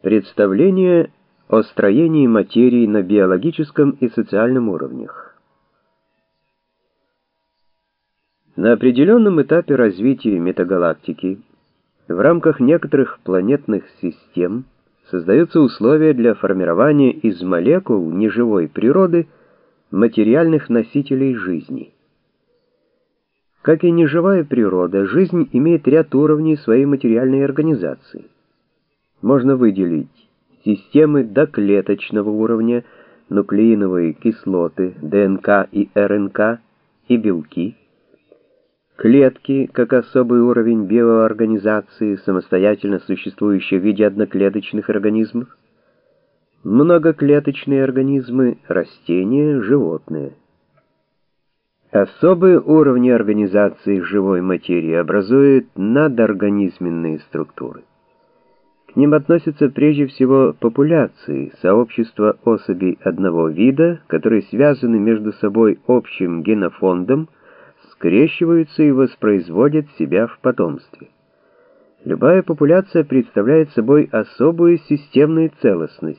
Представление о строении материи на биологическом и социальном уровнях. На определенном этапе развития метагалактики в рамках некоторых планетных систем создаются условия для формирования из молекул неживой природы материальных носителей жизни. Как и неживая природа, жизнь имеет ряд уровней своей материальной организации. Можно выделить системы доклеточного уровня, нуклеиновые кислоты, ДНК и РНК и белки, клетки как особый уровень биоорганизации, самостоятельно существующие в виде одноклеточных организмов, многоклеточные организмы, растения, животные. Особые уровни организации живой материи образуют надорганизменные структуры. К ним относятся прежде всего популяции, сообщества особей одного вида, которые связаны между собой общим генофондом, скрещиваются и воспроизводят себя в потомстве. Любая популяция представляет собой особую системную целостность.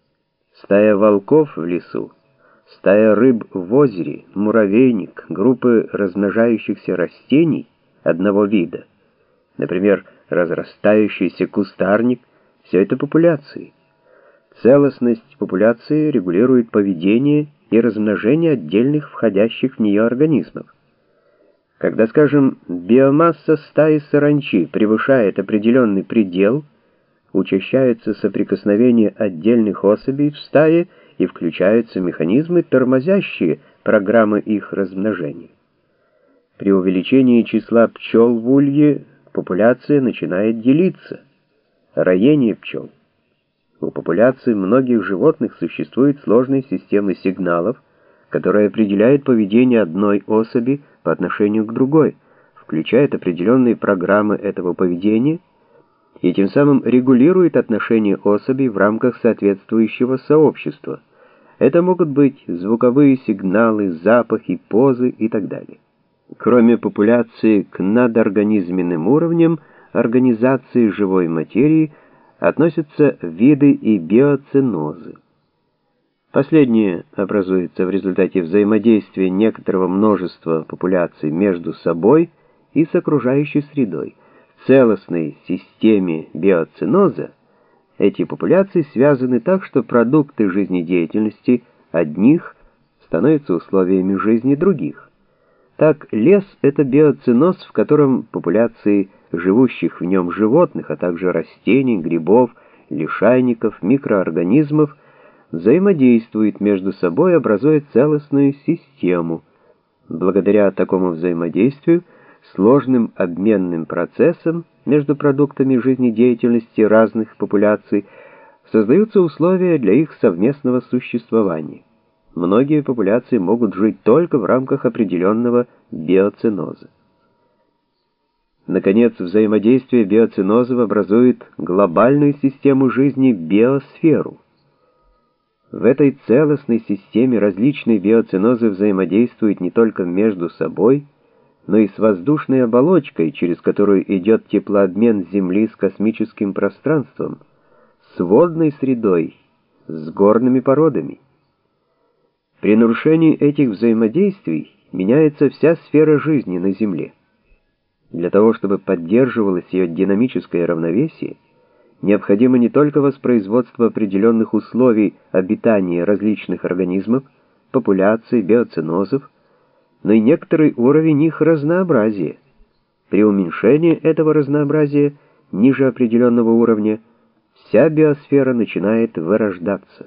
Стая волков в лесу, стая рыб в озере, муравейник, группы размножающихся растений одного вида, например, разрастающийся кустарник, все это популяции. Целостность популяции регулирует поведение и размножение отдельных входящих в нее организмов. Когда, скажем, биомасса стаи саранчи превышает определенный предел, учащаются соприкосновения отдельных особей в стае и включаются механизмы, тормозящие программы их размножения. При увеличении числа пчел в улье популяция начинает делиться. Роение пчел. У популяции многих животных существует сложная система сигналов, которая определяет поведение одной особи по отношению к другой, включает определенные программы этого поведения и тем самым регулирует отношения особей в рамках соответствующего сообщества. Это могут быть звуковые сигналы, запахи, позы и так далее. Кроме популяции, к надорганизменным уровням организации живой материи относятся виды и биоценозы. Последние образуются в результате взаимодействия некоторого множества популяций между собой и с окружающей средой. В целостной системе биоценоза эти популяции связаны так, что продукты жизнедеятельности одних становятся условиями жизни других. Так, лес — это биоценоз, в котором популяции живущих в нем животных, а также растений, грибов, лишайников, микроорганизмов взаимодействуют между собой, образуя целостную систему. Благодаря такому взаимодействию, сложным обменным процессам между продуктами жизнедеятельности разных популяций создаются условия для их совместного существования. Многие популяции могут жить только в рамках определенного биоценоза. Наконец, взаимодействие биоценозов образует глобальную систему жизни — биосферу. В этой целостной системе различные биоценозы взаимодействуют не только между собой, но и с воздушной оболочкой, через которую идет теплообмен Земли с космическим пространством, с водной средой, с горными породами. При нарушении этих взаимодействий меняется вся сфера жизни на Земле. Для того, чтобы поддерживалось ее динамическое равновесие, необходимо не только воспроизводство определенных условий обитания различных организмов, популяций, биоценозов, но и некоторый уровень их разнообразия. При уменьшении этого разнообразия ниже определенного уровня вся биосфера начинает вырождаться.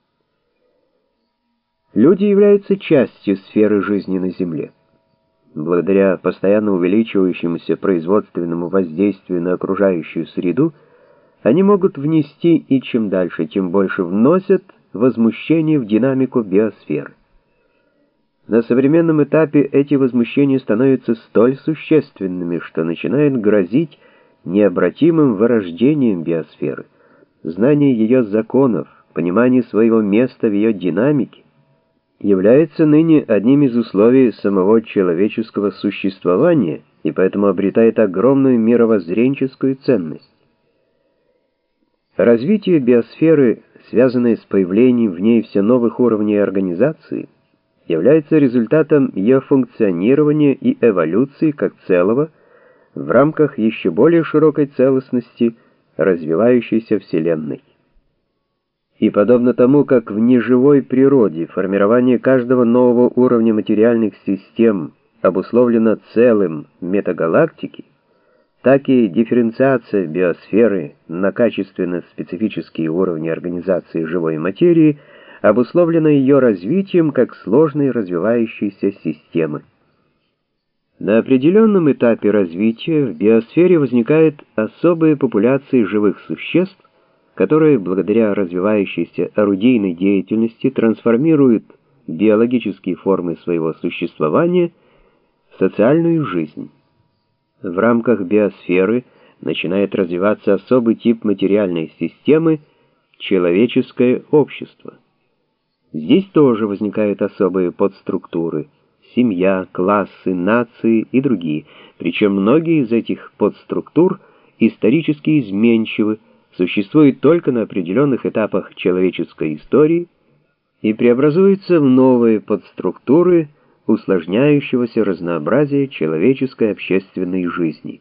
Люди являются частью сферы жизни на Земле. Благодаря постоянно увеличивающемуся производственному воздействию на окружающую среду, они могут внести и чем дальше, тем больше вносят возмущение в динамику биосферы. На современном этапе эти возмущения становятся столь существенными, что начинают грозить необратимым вырождением биосферы. Знание ее законов, понимание своего места в ее динамике является ныне одним из условий самого человеческого существования и поэтому обретает огромную мировоззренческую ценность. Развитие биосферы, связанное с появлением в ней все новых уровней организации, является результатом ее функционирования и эволюции как целого в рамках еще более широкой целостности развивающейся Вселенной. И подобно тому, как в неживой природе формирование каждого нового уровня материальных систем обусловлено целым метагалактики, так и дифференциация биосферы на качественно-специфические уровни организации живой материи обусловлена ее развитием как сложной развивающейся системы. На определенном этапе развития в биосфере возникают особые популяции живых существ, которые благодаря развивающейся орудийной деятельности трансформируют биологические формы своего существования в социальную жизнь. В рамках биосферы начинает развиваться особый тип материальной системы — человеческое общество. Здесь тоже возникают особые подструктуры — семья, классы, нации и другие, причем многие из этих подструктур исторически изменчивы, существуют только на определенных этапах человеческой истории и преобразуются в новые подструктуры усложняющегося разнообразия человеческой общественной жизни.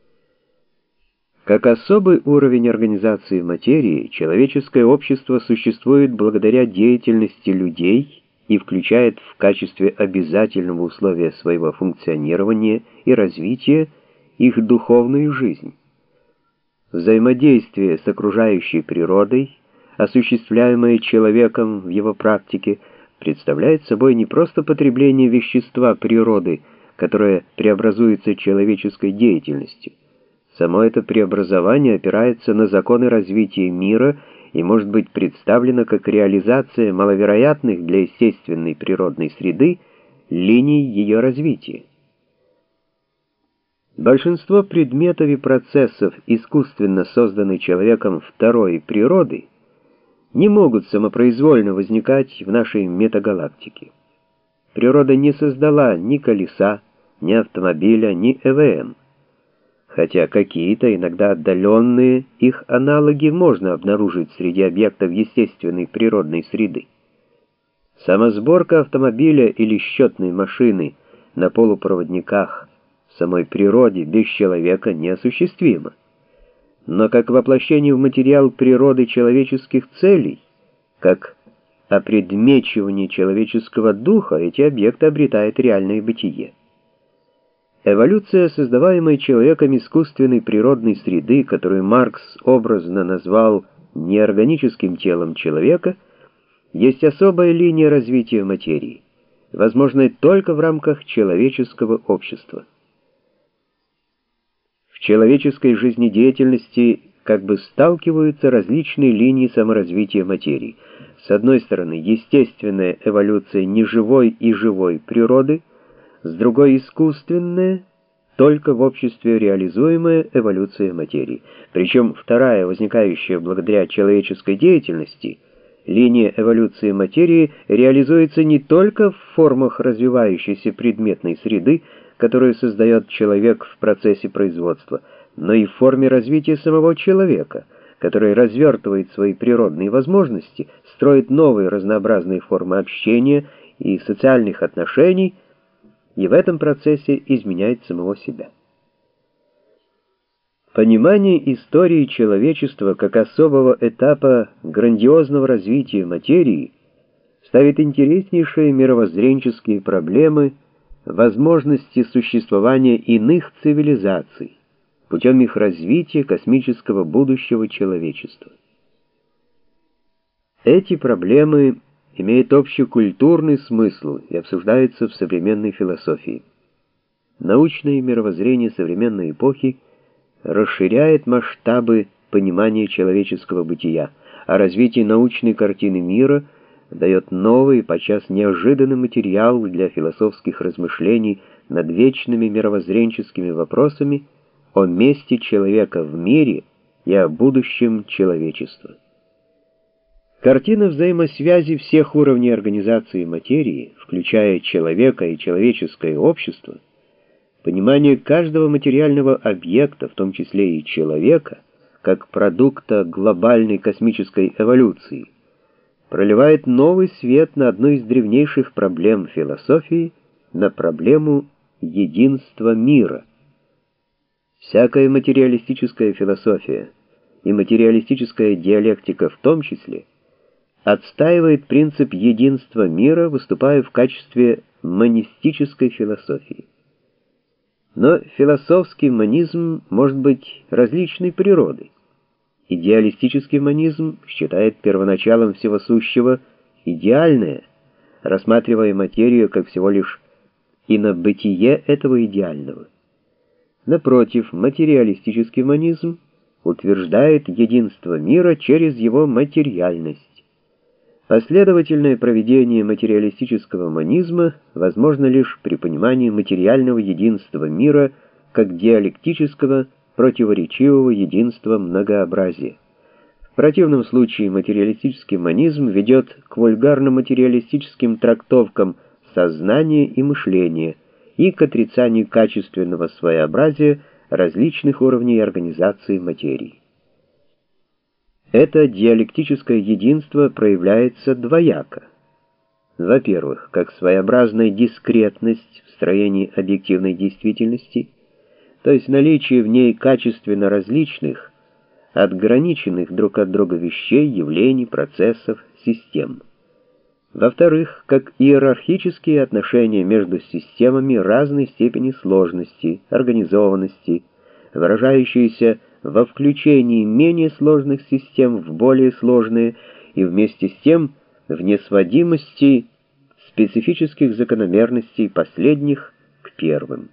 Как особый уровень организации материи, человеческое общество существует благодаря деятельности людей и включает в качестве обязательного условия своего функционирования и развития их духовную жизнь. Взаимодействие с окружающей природой, осуществляемое человеком в его практике, представляет собой не просто потребление вещества природы, которое преобразуется человеческой деятельностью. Само это преобразование опирается на законы развития мира и может быть представлено как реализация маловероятных для естественной природной среды линий ее развития. Большинство предметов и процессов, искусственно созданных человеком второй природы, не могут самопроизвольно возникать в нашей метагалактике. Природа не создала ни колеса, ни автомобиля, ни ЭВМ, хотя какие-то, иногда отдаленные их аналоги можно обнаружить среди объектов естественной природной среды. Самосборка автомобиля или счетной машины на полупроводниках в самой природе без человека неосуществима. Но как воплощение в материал природы человеческих целей, как опредмечивание человеческого духа, эти объекты обретают реальное бытие. Эволюция, создаваемая человеком искусственной природной среды, которую Маркс образно назвал неорганическим телом человека, есть особая линия развития материи, возможная только в рамках человеческого общества. В человеческой жизнедеятельности как бы сталкиваются различные линии саморазвития материи. С одной стороны, естественная эволюция неживой и живой природы, с другой — искусственная, только в обществе реализуемая эволюция материи. Причем вторая, возникающая благодаря человеческой деятельности, линия эволюции материи реализуется не только в формах развивающейся предметной среды, которую создает человек в процессе производства, но и в форме развития самого человека, который развертывает свои природные возможности, строит новые разнообразные формы общения и социальных отношений, и в этом процессе изменяет самого себя. Понимание истории человечества как особого этапа грандиозного развития материи ставит интереснейшие мировоззренческие проблемы возможности существования иных цивилизаций путем их развития космического будущего человечества. Эти проблемы имеют общекультурный смысл и обсуждаются в современной философии. Научное мировоззрение современной эпохи расширяет масштабы понимания человеческого бытия, а развитие научной картины мира дает новый, подчас неожиданный материал для философских размышлений над вечными мировоззренческими вопросами о месте человека в мире и о будущем человечества. Картина взаимосвязи всех уровней организации материи, включая человека и человеческое общество, понимание каждого материального объекта, в том числе и человека, как продукта глобальной космической эволюции, проливает новый свет на одну из древнейших проблем философии, на проблему единства мира. Всякая материалистическая философия, и материалистическая диалектика в том числе, отстаивает принцип единства мира, выступая в качестве монистической философии. Но философский монизм может быть различной природы. Идеалистический монизм считает первоначалом всего сущего идеальное, рассматривая материю как всего лишь инобытие этого идеального. Напротив, материалистический монизм утверждает единство мира через его материальность. Последовательное проведение материалистического монизма возможно лишь при понимании материального единства мира как диалектического, противоречивого единства многообразия. В противном случае материалистический монизм ведет к вульгарно-материалистическим трактовкам сознания и мышления и к отрицанию качественного своеобразия различных уровней организации материи. Это диалектическое единство проявляется двояко. Во-первых, как своеобразная дискретность в строении объективной действительности, то есть наличие в ней качественно различных, отграниченных друг от друга вещей, явлений, процессов, систем. Во-вторых, как иерархические отношения между системами разной степени сложности, организованности, выражающиеся во включении менее сложных систем в более сложные и вместе с тем в несводимости специфических закономерностей последних к первым.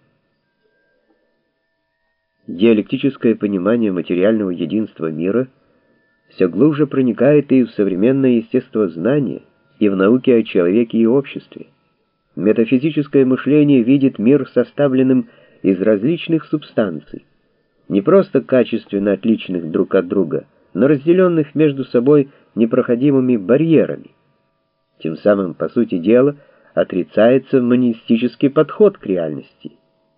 Диалектическое понимание материального единства мира все глубже проникает и в современное естествознание, и в науке о человеке и обществе. Метафизическое мышление видит мир составленным из различных субстанций, не просто качественно отличных друг от друга, но разделенных между собой непроходимыми барьерами. Тем самым, по сути дела, отрицается монистический подход к реальности.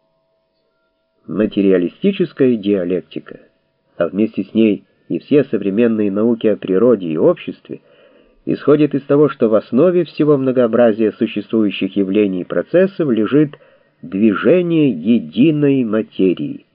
Материалистическая диалектика, а вместе с ней и все современные науки о природе и обществе, исходит из того, что в основе всего многообразия существующих явлений и процессов лежит движение единой материи.